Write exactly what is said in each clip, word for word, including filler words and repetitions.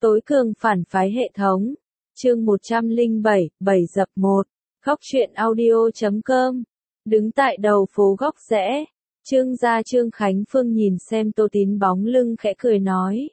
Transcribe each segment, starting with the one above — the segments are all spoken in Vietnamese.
Tối cường phản phái hệ thống. Chương một trăm lẻ bảy, bảy dập một. Góc truyện audio chấm com. Đứng tại đầu phố góc rẽ, Trương gia Trương Khánh Phương nhìn xem Tô Tín bóng lưng khẽ cười nói.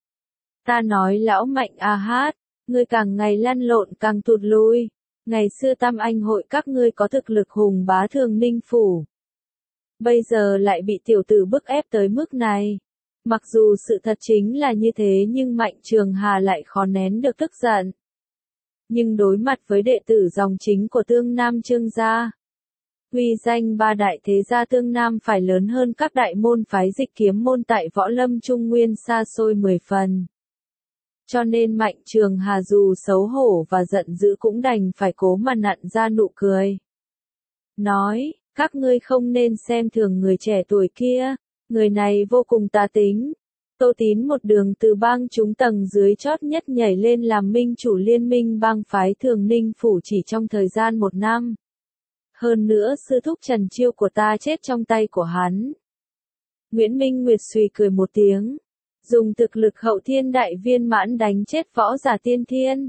Ta nói lão Mạnh a hát, ngươi càng ngày lăn lộn càng tụt lui. Ngày xưa Tam Anh hội các ngươi có thực lực hùng bá Thường Ninh phủ. Bây giờ lại bị tiểu tử bức ép tới mức này. Mặc dù sự thật chính là như thế nhưng Mạnh Trường Hà lại khó nén được tức giận. Nhưng đối mặt với đệ tử dòng chính của Tương Nam Trương gia, uy danh ba đại thế gia Tương Nam phải lớn hơn các đại môn phái dịch kiếm môn tại Võ Lâm Trung Nguyên xa xôi mười phần. Cho nên Mạnh Trường Hà dù xấu hổ và giận dữ cũng đành phải cố mà nặn ra nụ cười. Nói, các ngươi không nên xem thường người trẻ tuổi kia, người này vô cùng tà tính. Tô Tín một đường từ bang chúng tầng dưới chót nhất nhảy lên làm minh chủ liên minh bang phái Thường Ninh phủ chỉ trong thời gian một năm. Hơn nữa sư thúc Trần Chiêu của ta chết trong tay của hắn. Nguyễn Minh Nguyệt suy cười một tiếng. Dùng thực lực hậu thiên đại viên mãn đánh chết võ giả tiên thiên.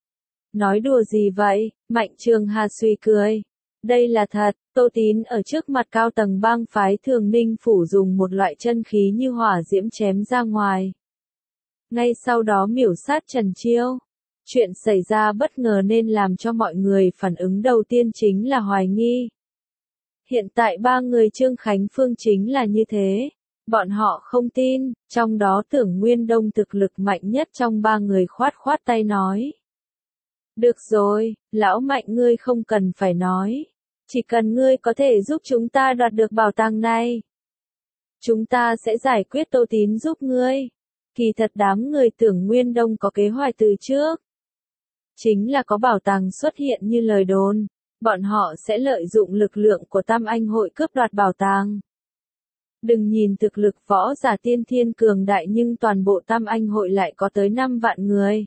Nói đùa gì vậy? Mạnh Trường Hà suy cười. Đây là thật, Tô Tín ở trước mặt cao tầng bang phái Thường Ninh phủ dùng một loại chân khí như hỏa diễm chém ra ngoài. Ngay sau đó miểu sát Trần Chiêu. Chuyện xảy ra bất ngờ nên làm cho mọi người phản ứng đầu tiên chính là hoài nghi. Hiện tại ba người Trương Khánh Phương chính là như thế. Bọn họ không tin, trong đó Tưởng Nguyên Đông thực lực mạnh nhất trong ba người khoát khoát tay nói. Được rồi, lão Mạnh ngươi không cần phải nói. Chỉ cần ngươi có thể giúp chúng ta đoạt được bảo tàng này. Chúng ta sẽ giải quyết Tô Tín giúp ngươi. Kỳ thật đám người Tưởng Nguyên Đông có kế hoạch từ trước. Chính là có bảo tàng xuất hiện như lời đồn. Bọn họ sẽ lợi dụng lực lượng của Tam Anh hội cướp đoạt bảo tàng. Đừng nhìn thực lực võ giả tiên thiên cường đại nhưng toàn bộ Tam Anh hội lại có tới năm vạn người.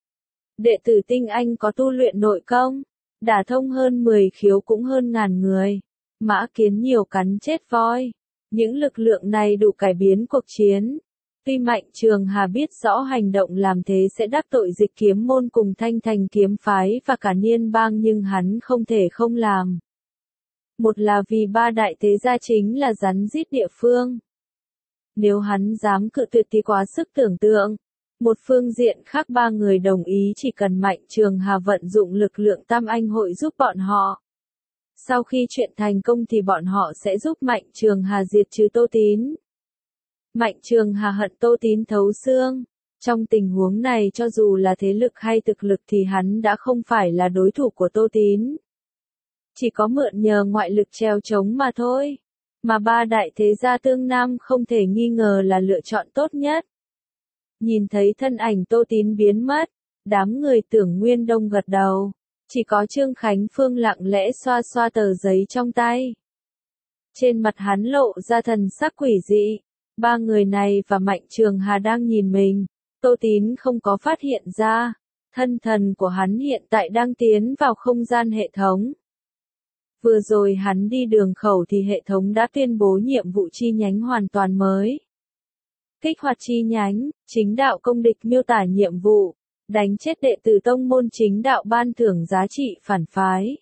Đệ tử tinh anh có tu luyện nội công, đả thông hơn mười khiếu cũng hơn ngàn người. Mã kiến nhiều cắn chết voi. Những lực lượng này đủ cải biến cuộc chiến. Tuy Mạnh Trường Hà biết rõ hành động làm thế sẽ đắc tội dịch kiếm môn cùng Thanh Thành kiếm phái và cả Niên bang nhưng hắn không thể không làm. Một là vì ba đại thế gia chính là rắn rít địa phương. Nếu hắn dám cự tuyệt thì quá sức tưởng tượng. Một phương diện khác ba người đồng ý chỉ cần Mạnh Trường Hà vận dụng lực lượng Tam Anh hội giúp bọn họ. Sau khi chuyện thành công thì bọn họ sẽ giúp Mạnh Trường Hà diệt trừ Tô Tín. Mạnh Trường Hà hận Tô Tín thấu xương. Trong tình huống này cho dù là thế lực hay thực lực thì hắn đã không phải là đối thủ của Tô Tín. Chỉ có mượn nhờ ngoại lực treo chống mà thôi. Mà ba đại thế gia Tương Nam không thể nghi ngờ là lựa chọn tốt nhất. Nhìn thấy thân ảnh Tô Tín biến mất, đám người Tưởng Nguyên Đông gật đầu. Chỉ có Trương Khánh Phương lặng lẽ xoa xoa tờ giấy trong tay. Trên mặt hắn lộ ra thần sắc quỷ dị. Ba người này và Mạnh Trường Hà đang nhìn mình. Tô Tín không có phát hiện ra. Thân thần của hắn hiện tại đang tiến vào không gian hệ thống. Vừa rồi hắn đi đường khẩu thì hệ thống đã tuyên bố nhiệm vụ chi nhánh hoàn toàn mới. Kích hoạt chi nhánh, chính đạo công địch miêu tả nhiệm vụ. Đánh chết đệ tử tông môn chính đạo ban thưởng giá trị phản phái.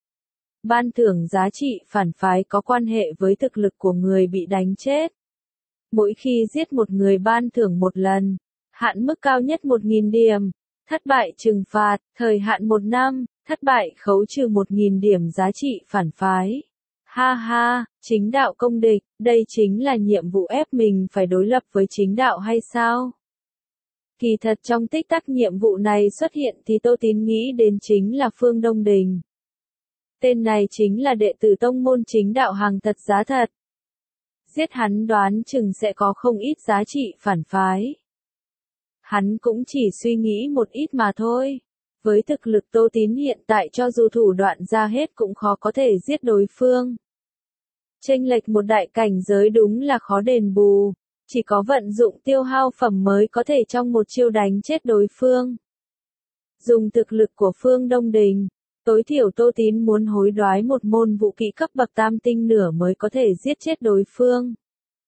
Ban thưởng giá trị phản phái có quan hệ với thực lực của người bị đánh chết. Mỗi khi giết một người ban thưởng một lần. Hạn mức cao nhất một nghìn điểm. Thất bại trừng phạt, thời hạn một năm. Thất bại khấu trừ một nghìn điểm giá trị phản phái. Ha ha, chính đạo công địch, đây chính là nhiệm vụ ép mình phải đối lập với chính đạo hay sao? Kỳ thật trong tích tắc nhiệm vụ này xuất hiện thì Tô Tín nghĩ đến chính là Phương Đông Đình. Tên này chính là đệ tử tông môn chính đạo hàng thật giá thật. Giết hắn đoán chừng sẽ có không ít giá trị phản phái. Hắn cũng chỉ suy nghĩ một ít mà thôi. Với thực lực Tô Tín hiện tại cho dù thủ đoạn ra hết cũng khó có thể giết đối phương. Chênh lệch một đại cảnh giới đúng là khó đền bù. Chỉ có vận dụng tiêu hao phẩm mới có thể trong một chiêu đánh chết đối phương. Dùng thực lực của Phương Đông Đình, tối thiểu Tô Tín muốn hối đoái một môn vũ kỹ cấp bậc tam tinh nửa mới có thể giết chết đối phương.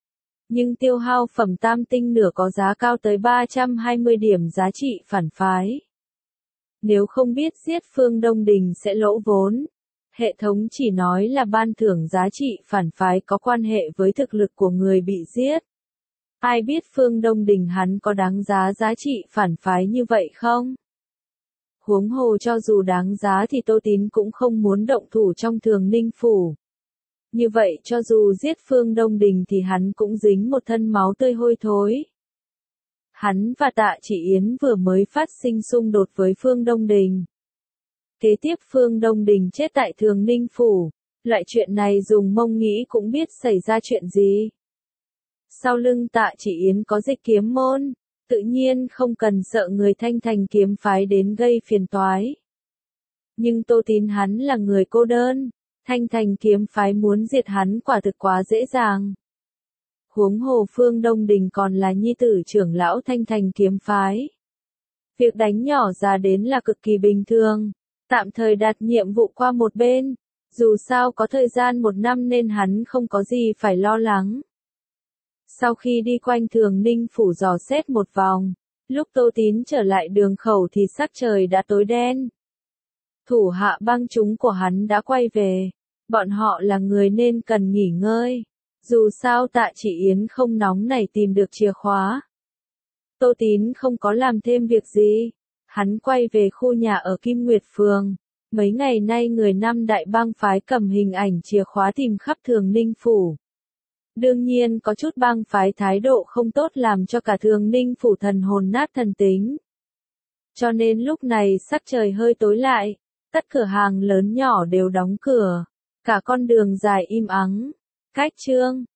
Nhưng tiêu hao phẩm tam tinh nửa có giá cao tới ba trăm hai mươi điểm giá trị phản phái. Nếu không biết giết Phương Đông Đình sẽ lỗ vốn. Hệ thống chỉ nói là ban thưởng giá trị phản phái có quan hệ với thực lực của người bị giết. Ai biết Phương Đông Đình hắn có đáng giá giá trị phản phái như vậy không? Huống hồ cho dù đáng giá thì Tô Tín cũng không muốn động thủ trong Thường Ninh Phủ. Như vậy cho dù giết Phương Đông Đình thì hắn cũng dính một thân máu tươi hôi thối. Hắn và Tạ Chỉ Yến vừa mới phát sinh xung đột với Phương Đông Đình. Kế tiếp Phương Đông Đình chết tại Thường Ninh Phủ. Loại chuyện này dùng mông nghĩ cũng biết xảy ra chuyện gì. Sau lưng Tạ Chỉ Yến có Dịch Kiếm Môn, tự nhiên không cần sợ người Thanh Thành kiếm phái đến gây phiền toái. Nhưng Tô Tín hắn là người cô đơn, Thanh Thành kiếm phái muốn diệt hắn quả thực quá dễ dàng. Huống hồ Phương Đông Đình còn là nhi tử trưởng lão Thanh Thành kiếm phái. Việc đánh nhỏ ra đến là cực kỳ bình thường, tạm thời đặt nhiệm vụ qua một bên, dù sao có thời gian một năm nên hắn không có gì phải lo lắng. Sau khi đi quanh Thường Ninh Phủ dò xét một vòng, lúc Tô Tín trở lại đường khẩu thì sắc trời đã tối đen. Thủ hạ băng chúng của hắn đã quay về, bọn họ là người nên cần nghỉ ngơi, dù sao Tạ Chỉ Yến không nóng nảy tìm được chìa khóa. Tô Tín không có làm thêm việc gì, hắn quay về khu nhà ở Kim Nguyệt Phường. Mấy ngày nay người năm đại bang phái cầm hình ảnh chìa khóa tìm khắp Thường Ninh Phủ. Đương nhiên có chút bang phái thái độ không tốt làm cho cả Thường Ninh Phủ thần hồn nát thần tính. Cho nên lúc này sắc trời hơi tối lại, tất cửa hàng lớn nhỏ đều đóng cửa, cả con đường dài im ắng. Cách chương